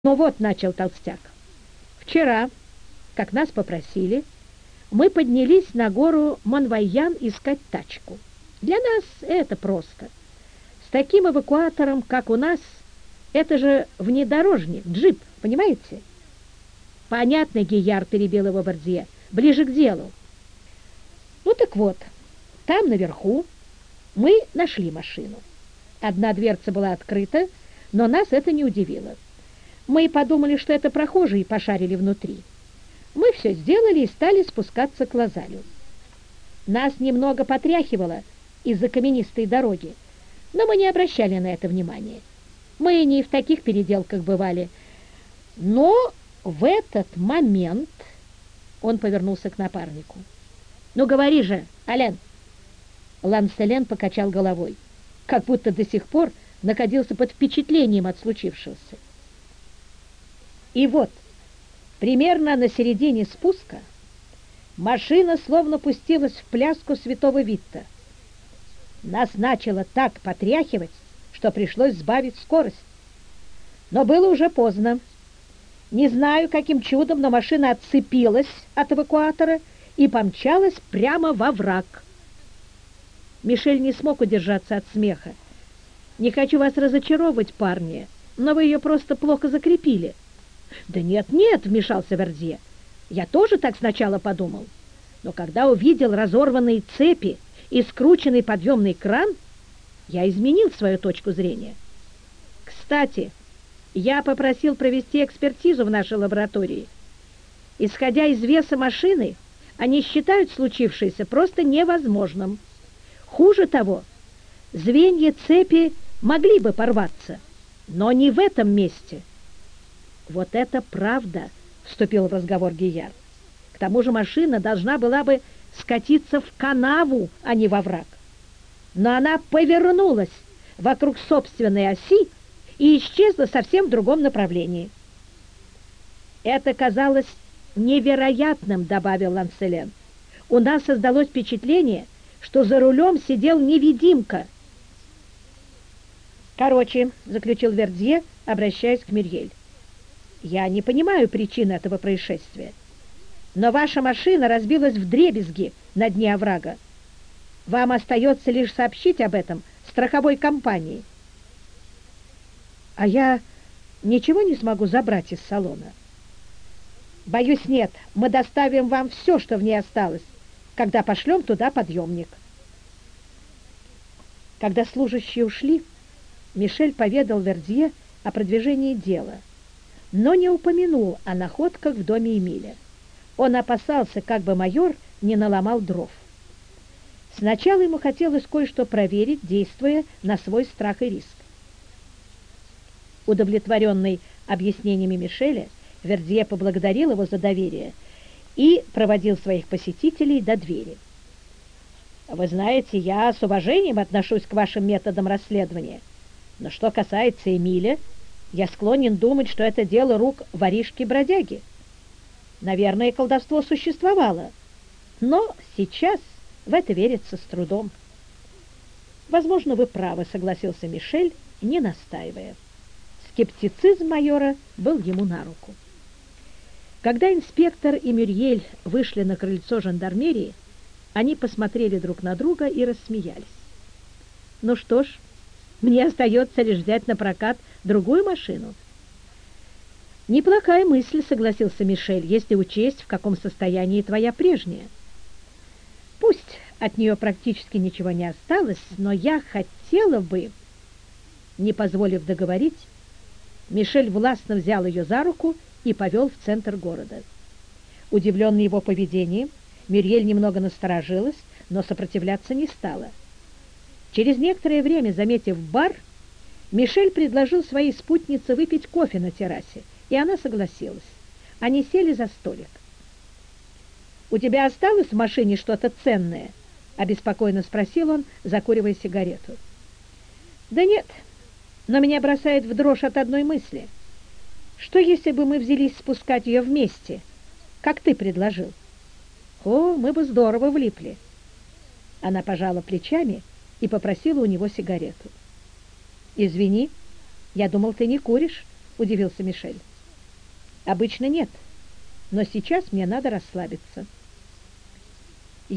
Ну вот, начал толстяк, вчера, как нас попросили, мы поднялись на гору Монвайян искать тачку. Для нас это просто. С таким эвакуатором, как у нас, это же внедорожник, джип, понимаете? Понятно, Гияр, перебил его Бордье, ближе к делу. Ну так вот, там наверху мы нашли машину. Одна дверца была открыта, но нас это не удивило. Мы подумали, что это прохожие, и пошарили внутри. Мы все сделали и стали спускаться к Лазалю. Нас немного потряхивало из-за каменистой дороги, но мы не обращали на это внимания. Мы не в таких переделках бывали. Но в этот момент он повернулся к напарнику. «Ну, говори же, Ален!» Ланселен покачал головой, как будто до сих пор находился под впечатлением от случившегося. И вот, примерно на середине спуска, машина словно пустилась в пляску святого Витта. Нас начало так потряхивать, что пришлось сбавить скорость. Но было уже поздно. Не знаю, каким чудом, но машина отцепилась от эвакуатора и помчалась прямо во враг. Мишель не смог удержаться от смеха. «Не хочу вас разочаровывать, парни, но вы ее просто плохо закрепили». «Да нет, вмешался Вердье. Я тоже так сначала подумал. Но когда увидел разорванные цепи и скрученный подъемный кран, я изменил свою точку зрения. Кстати, я попросил провести экспертизу в нашей лаборатории. Исходя из веса машины, они считают случившееся просто невозможным. Хуже того, звенья цепи могли бы порваться, но не в этом месте». «Вот это правда!» — вступил в разговор Гияр. «К тому же машина должна была бы скатиться в канаву, а не во враг. Но она повернулась вокруг собственной оси и исчезла совсем в другом направлении». «Это казалось невероятным», — добавил Ланселен. «У нас создалось впечатление, что за рулем сидел невидимка». «Короче», — заключил Вердье, обращаясь к Мюрьель, «я не понимаю причин этого происшествия, но ваша машина разбилась вдребезги на дне оврага. Вам остается лишь сообщить об этом страховой компании». «А я ничего не смогу забрать из салона?» «Боюсь, нет. Мы доставим вам все, что в ней осталось, когда пошлем туда подъемник». Когда служащие ушли, Мишель поведал Вердье о продвижении дела, но не упомянул о находках в доме Эмиля. Он опасался, как бы майор не наломал дров. Сначала ему хотелось кое-что проверить, действуя на свой страх и риск. Удовлетворенный объяснениями Мишеля, Вердье поблагодарил его за доверие и проводил своих посетителей до двери. «Вы знаете, я с уважением отношусь к вашим методам расследования, но что касается Эмиля, я склонен думать, что это дело рук воришки-бродяги. Наверное, колдовство существовало, но сейчас в это верится с трудом». «Возможно, вы правы», — согласился Мишель, не настаивая. Скептицизм майора был ему на руку. Когда инспектор и Мюрьель вышли на крыльцо жандармерии, они посмотрели друг на друга и рассмеялись. «Ну что ж, мне остается лишь взять на прокат другую машину». «Неплохая мысль», — согласился Мишель, «если учесть, в каком состоянии твоя прежняя. Пусть от нее практически ничего не осталось, но я хотела бы...» Не позволив договорить, Мишель властно взял ее за руку и повел в центр города. Удивленный его поведением, Мюрьель немного насторожилась, но сопротивляться не стала. Через некоторое время, заметив бар, Мишель предложил своей спутнице выпить кофе на террасе, и она согласилась. Они сели за столик. «У тебя осталось в машине что-то ценное?» — обеспокоенно спросил он, закуривая сигарету. «Да нет, но меня бросает в дрожь от одной мысли. Что, если бы мы взялись спускать ее вместе, как ты предложил? О, мы бы здорово влипли». Она пожала плечами и попросила у него сигарету. «Извини, я думал, ты не куришь», — удивился Мишель. Обычно нет, но сейчас мне надо расслабиться.